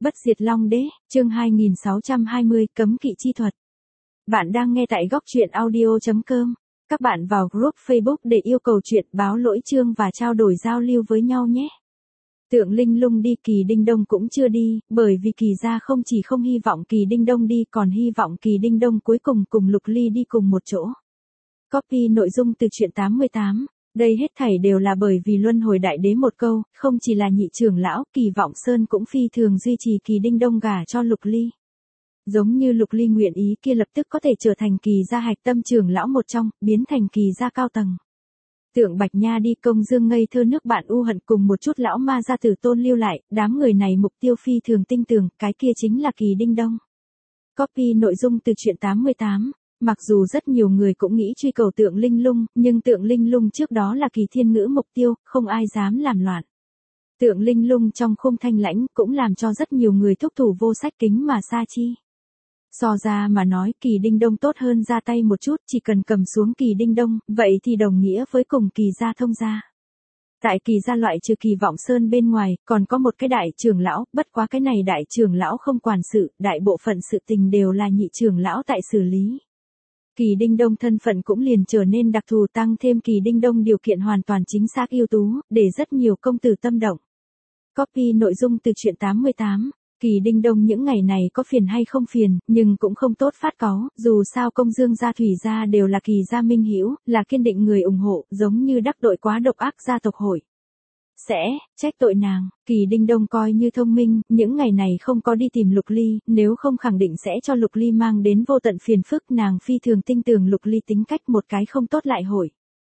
Bất diệt Long Đế, chương 2620, cấm kỵ chi thuật. Bạn đang nghe tại góc truyện audio.com. Các bạn vào group Facebook để yêu cầu chuyện, báo lỗi chương và trao đổi giao lưu với nhau nhé. Tượng Linh Lung đi, Kỳ Đinh Đông cũng chưa đi, bởi vì Kỳ gia không chỉ không hy vọng Kỳ Đinh Đông đi còn hy vọng Kỳ Đinh Đông cuối cùng cùng Lục Ly đi cùng một chỗ. Copy nội dung từ truyện 88. Đây hết thảy đều là bởi vì Luân Hồi Đại Đế một câu, không chỉ là nhị trưởng lão, Kỳ Vọng Sơn cũng phi thường duy trì Kỳ Đinh Đông gả cho Lục Ly. Giống như Lục Ly nguyện ý kia lập tức có thể trở thành Kỳ gia hạch tâm trưởng lão một trong, biến thành Kỳ gia cao tầng. Tượng Bạch Nha đi, Công Dương ngây thơ nước bạn u hận cùng một chút lão ma gia tử tôn lưu lại, đám người này mục tiêu phi thường tinh tường, cái kia chính là Kỳ Đinh Đông. Copy nội dung từ truyện 88. Mặc dù rất nhiều người cũng nghĩ truy cầu Tượng Linh Lung, nhưng Tượng Linh Lung trước đó là Kỳ Thiên Ngữ mục tiêu, không ai dám làm loạn. Tượng Linh Lung trong khung thanh lãnh cũng làm cho rất nhiều người thúc thủ vô sách kính mà xa chi. So ra mà nói Kỳ Đinh Đông tốt hơn ra tay một chút, chỉ cần cầm xuống Kỳ Đinh Đông, vậy thì đồng nghĩa với cùng Kỳ gia thông gia. Tại Kỳ gia loại trừ Kỳ Vọng Sơn bên ngoài, còn có một cái đại trưởng lão, bất quá cái này đại trưởng lão không quản sự, đại bộ phận sự tình đều là nhị trưởng lão tại xử lý. Kỳ Đinh Đông thân phận cũng liền trở nên đặc thù, tăng thêm Kỳ Đinh Đông điều kiện hoàn toàn chính xác ưu tú, để rất nhiều công tử tâm động. Copy nội dung từ truyện 88. Kỳ Đinh Đông những ngày này có phiền hay không phiền, nhưng cũng không tốt phát cáu, dù sao Công Dương gia Thủy gia đều là Kỳ gia minh hữu, là kiên định người ủng hộ, giống như đắc tội quá độc ác gia tộc hội. Trách tội nàng, Kỳ Đinh Đông coi như thông minh, những ngày này không có đi tìm Lục Ly, nếu không khẳng định sẽ cho Lục Ly mang đến vô tận phiền phức, nàng phi thường tin tưởng Lục Ly tính cách, một cái không tốt lại hội.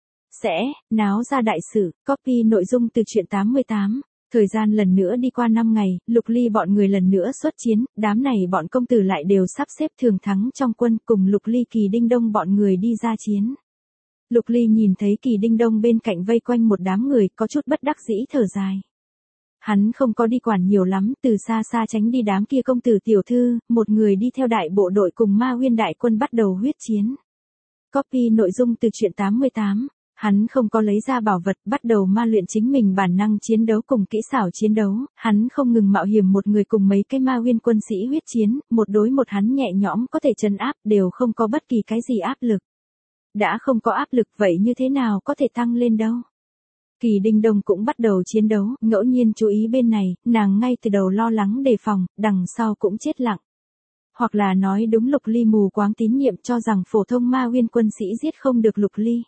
Náo ra đại sự. Copy nội dung từ truyện 88. Thời gian lần nữa đi qua 5 ngày, Lục Ly bọn người lần nữa xuất chiến, đám này bọn công tử lại đều sắp xếp thường thắng trong quân, cùng Lục Ly Kỳ Đinh Đông bọn người đi ra chiến. Lục Ly nhìn thấy Kỳ Đinh Đông bên cạnh vây quanh một đám người, có chút bất đắc dĩ thở dài. Hắn không có đi quản nhiều lắm, từ xa xa tránh đi đám kia công tử tiểu thư, một người đi theo đại bộ đội cùng Ma Nguyên đại quân bắt đầu huyết chiến. Copy nội dung từ truyện 88. Hắn không có lấy ra bảo vật, bắt đầu ma luyện chính mình bản năng chiến đấu cùng kỹ xảo chiến đấu, hắn không ngừng mạo hiểm một người cùng mấy cái Ma Nguyên quân sĩ huyết chiến, một đối một hắn nhẹ nhõm có thể trấn áp, đều không có bất kỳ cái gì áp lực. Đã không có áp lực vậy như thế nào có thể tăng lên đâu. Kỳ Đinh Đông cũng bắt đầu chiến đấu, ngẫu nhiên chú ý bên này, nàng ngay từ đầu lo lắng đề phòng, đằng sau cũng chết lặng. Hoặc là nói đúng, Lục Ly mù quáng tín nhiệm cho rằng phổ thông Ma Nguyên quân sĩ giết không được Lục Ly.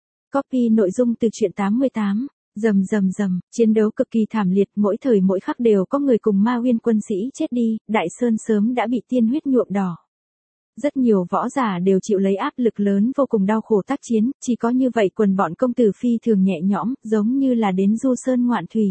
Copy nội dung từ truyện 88. Rầm, chiến đấu cực kỳ thảm liệt, mỗi thời mỗi khắc đều có người cùng Ma Nguyên quân sĩ chết đi, Đại Sơn sớm đã bị tiên huyết nhuộm đỏ. Rất nhiều võ giả đều chịu lấy áp lực lớn vô cùng đau khổ tác chiến, chỉ có như vậy quần bọn công tử phi thường nhẹ nhõm, giống như là đến du sơn ngoạn thủy.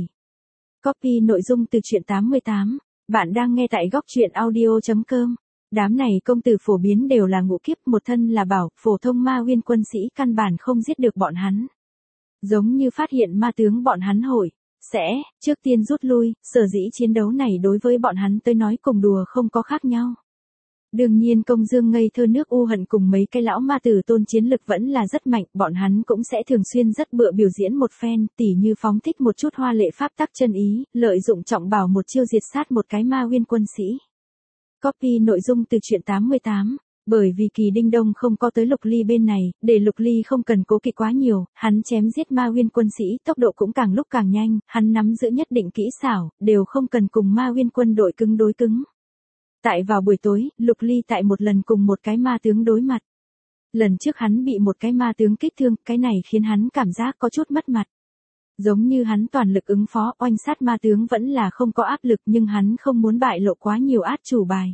Copy nội dung từ truyện 88. Bạn đang nghe tại góc truyện audio.com. Đám này công tử phổ biến đều là ngũ kiếp, một thân là bảo, phổ thông Ma Nguyên quân sĩ căn bản không giết được bọn hắn. Giống như phát hiện ma tướng bọn hắn hội, trước tiên rút lui, sở dĩ chiến đấu này đối với bọn hắn tới nói cùng đùa không có khác nhau. Đương nhiên Công Dương ngây thơ nước u hận cùng mấy cái lão ma tử tôn chiến lực vẫn là rất mạnh, bọn hắn cũng sẽ thường xuyên rất bựa biểu diễn một phen, tỉ như phóng thích một chút hoa lệ pháp tắc chân ý, lợi dụng trọng bảo một chiêu diệt sát một cái Ma Nguyên quân sĩ. Copy nội dung từ truyện 88. Bởi vì Kỳ Đinh Đông không có tới Lục Ly bên này, để Lục Ly không cần cố kỵ quá nhiều, hắn chém giết Ma Nguyên quân sĩ tốc độ cũng càng lúc càng nhanh, hắn nắm giữ nhất định kỹ xảo, đều không cần cùng Ma Nguyên quân đội cứng đối cứng. Tại vào buổi tối, Lục Ly tại một lần cùng một cái ma tướng đối mặt. Lần trước hắn bị một cái ma tướng kích thương, cái này khiến hắn cảm giác có chút mất mặt. Giống như hắn toàn lực ứng phó, oanh sát ma tướng vẫn là không có áp lực, nhưng hắn không muốn bại lộ quá nhiều át chủ bài.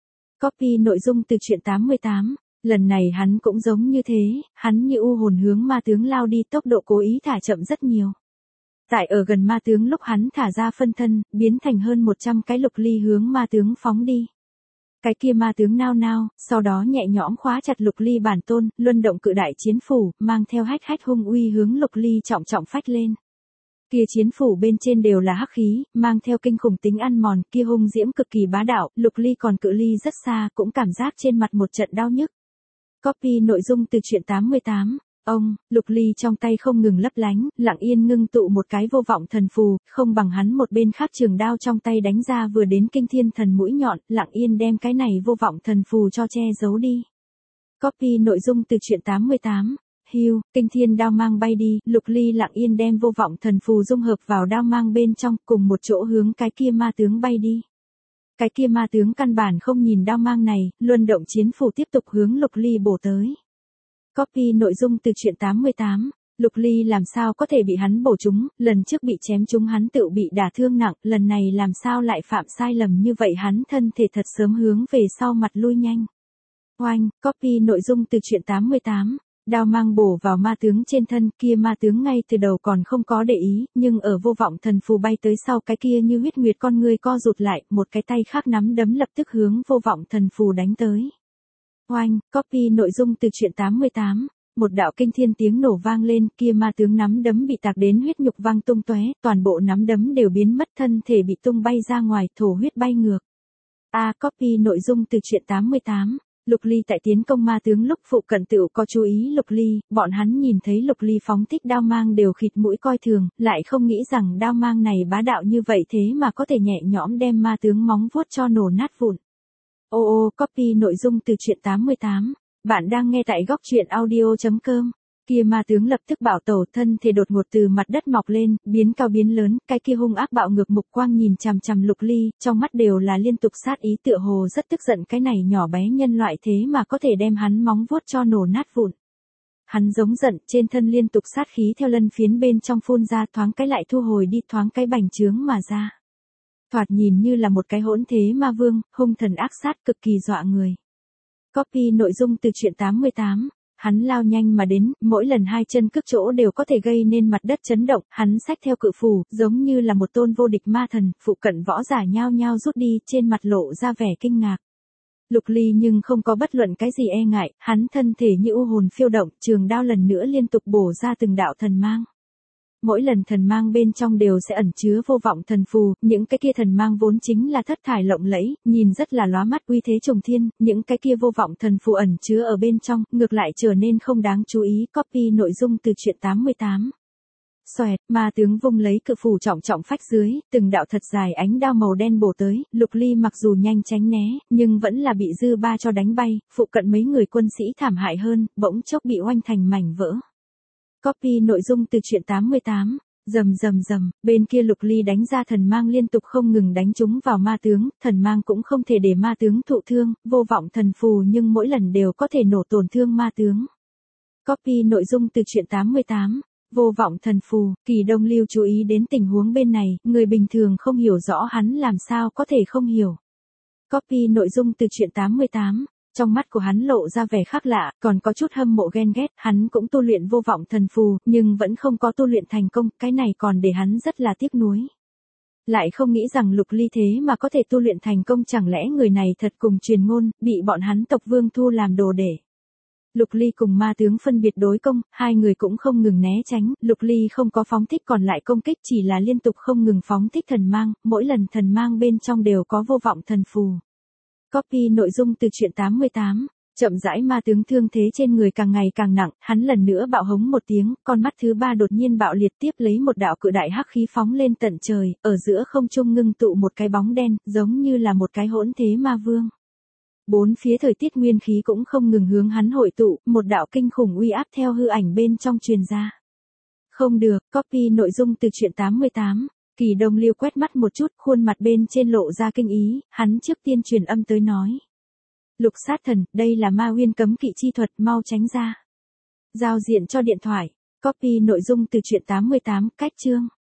Copy nội dung từ truyện 88. Lần này hắn cũng giống như thế, hắn như u hồn hướng ma tướng lao đi, tốc độ cố ý thả chậm rất nhiều. Tại ở gần ma tướng lúc hắn thả ra phân thân, biến thành hơn 100 cái Lục Ly hướng ma tướng phóng đi. Cái kia ma tướng nao, sau đó nhẹ nhõm khóa chặt Lục Ly bản tôn, luân động cự đại chiến phủ, mang theo hách hung uy hướng Lục Ly trọng phách lên. Kia chiến phủ bên trên đều là hắc khí, mang theo kinh khủng tính ăn mòn, kia hung diễm cực kỳ bá đạo, Lục Ly còn cự ly rất xa, cũng cảm giác trên mặt một trận đau nhức. Copy nội dung từ truyện 88. Ông, Lục Ly trong tay không ngừng lấp lánh, lặng yên ngưng tụ một cái vô vọng thần phù, không bằng hắn một bên khác trường đao trong tay đánh ra vừa đến kinh thiên thần mũi nhọn, lặng yên đem cái này vô vọng thần phù cho che giấu đi. Copy nội dung từ truyện 88. Hưu, kinh thiên đao mang bay đi, Lục Ly lặng yên đem vô vọng thần phù dung hợp vào đao mang bên trong, cùng một chỗ hướng cái kia ma tướng bay đi. Cái kia ma tướng căn bản không nhìn đao mang này, luân động chiến phù tiếp tục hướng Lục Ly bổ tới. Copy nội dung từ truyện 88. Lục Ly làm sao có thể bị hắn bổ trúng, lần trước bị chém trúng hắn tự bị đả thương nặng, lần này làm sao lại phạm sai lầm như vậy, hắn thân thể thật sớm hướng về sau mặt lui nhanh. Oanh, copy nội dung từ truyện 88. Đao mang bổ vào ma tướng trên thân, kia ma tướng ngay từ đầu còn không có để ý, nhưng ở vô vọng thần phù bay tới sau cái kia như huyết nguyệt con người co rụt lại, một cái tay khác nắm đấm lập tức hướng vô vọng thần phù đánh tới. Oanh, copy nội dung từ truyện 88. Một đạo kinh thiên tiếng nổ vang lên, kia ma tướng nắm đấm bị tạc đến huyết nhục vang tung tóe, toàn bộ nắm đấm đều biến mất, thân thể bị tung bay ra ngoài, thổ huyết bay ngược. Copy nội dung từ truyện 88. Lục Ly tại tiến công ma tướng lúc phụ cận tựu có chú ý Lục Ly, bọn hắn nhìn thấy Lục Ly phóng thích đao mang đều khịt mũi coi thường, lại không nghĩ rằng đao mang này bá đạo như vậy thế mà có thể nhẹ nhõm đem ma tướng móng vuốt cho nổ nát vụn. Copy nội dung từ truyện 88. Bạn đang nghe tại góc truyện audio.com. Kia ma tướng lập tức bảo tẩu, thân thể đột ngột từ mặt đất mọc lên, biến cao biến lớn, cái kia hung ác bạo ngược mục quang nhìn chằm chằm Lục Ly, trong mắt đều là liên tục sát ý, tựa hồ rất tức giận cái này nhỏ bé nhân loại thế mà có thể đem hắn móng vuốt cho nổ nát vụn. Hắn giống giận, trên thân liên tục sát khí theo lân phiến bên trong phun ra, thoáng cái lại thu hồi đi, thoáng cái bành trướng mà ra. Thoạt nhìn như là một cái hỗn thế ma vương, hung thần ác sát cực kỳ dọa người. Copy nội dung từ truyện 88. Hắn lao nhanh mà đến, mỗi lần hai chân cước chỗ đều có thể gây nên mặt đất chấn động, hắn xách theo cự phù, giống như là một tôn vô địch ma thần, phụ cận võ giả nhao nhao rút đi, trên mặt lộ ra vẻ kinh ngạc. Lục Ly nhưng không có bất luận cái gì e ngại, hắn thân thể như u hồn phiêu động, trường đao lần nữa liên tục bổ ra từng đạo thần mang. Mỗi lần thần mang bên trong đều sẽ ẩn chứa vô vọng thần phù, những cái kia thần mang vốn chính là thất thải lộng lẫy, nhìn rất là lóa mắt uy thế trùng thiên, những cái kia vô vọng thần phù ẩn chứa ở bên trong, ngược lại trở nên không đáng chú ý. Copy nội dung từ truyện 88. Xoẹt, ma tướng vung lấy cự phù trọng trọng phách dưới, từng đạo thật dài ánh đao màu đen bổ tới, Lục Ly mặc dù nhanh tránh né, nhưng vẫn là bị dư ba cho đánh bay, phụ cận mấy người quân sĩ thảm hại hơn, bỗng chốc bị oanh thành mảnh vỡ. Copy nội dung từ truyện 88. Rầm rầm rầm, bên kia Lục Ly đánh ra thần mang liên tục không ngừng đánh trúng vào ma tướng, thần mang cũng không thể để ma tướng thụ thương, vô vọng thần phù nhưng mỗi lần đều có thể nổ tổn thương ma tướng. Copy nội dung từ truyện 88. Vô vọng thần phù, Kỳ Đông Lưu chú ý đến tình huống bên này, người bình thường không hiểu rõ hắn làm sao có thể không hiểu. Copy nội dung từ truyện 88. Trong mắt của hắn lộ ra vẻ khác lạ, còn có chút hâm mộ ghen ghét, hắn cũng tu luyện vô vọng thần phù, nhưng vẫn không có tu luyện thành công, cái này còn để hắn rất là tiếc nuối. Lại không nghĩ rằng Lục Ly thế mà có thể tu luyện thành công, chẳng lẽ người này thật cùng truyền ngôn, bị bọn hắn tộc vương thu làm đồ để. Lục Ly cùng ma tướng phân biệt đối công, hai người cũng không ngừng né tránh, Lục Ly không có phóng thích còn lại công kích, chỉ là liên tục không ngừng phóng thích thần mang, mỗi lần thần mang bên trong đều có vô vọng thần phù. Copy nội dung từ truyện 88. Chậm rãi ma tướng thương thế trên người càng ngày càng nặng, hắn lần nữa bạo hống một tiếng, con mắt thứ ba đột nhiên bạo liệt, tiếp lấy một đạo cự đại hắc khí phóng lên tận trời, ở giữa không trung ngưng tụ một cái bóng đen, giống như là một cái hỗn thế ma vương. Bốn phía thời tiết nguyên khí cũng không ngừng hướng hắn hội tụ, một đạo kinh khủng uy áp theo hư ảnh bên trong truyền ra. Không được, copy nội dung từ truyện 88. Kỳ Đông Lưu quét mắt một chút, khuôn mặt bên trên lộ ra kinh ý, hắn trước tiên truyền âm tới nói. Lục sát thần, đây là ma nguyên cấm kỵ chi thuật, mau tránh ra. Giao diện cho điện thoại. Copy nội dung từ truyện 88, cách chương.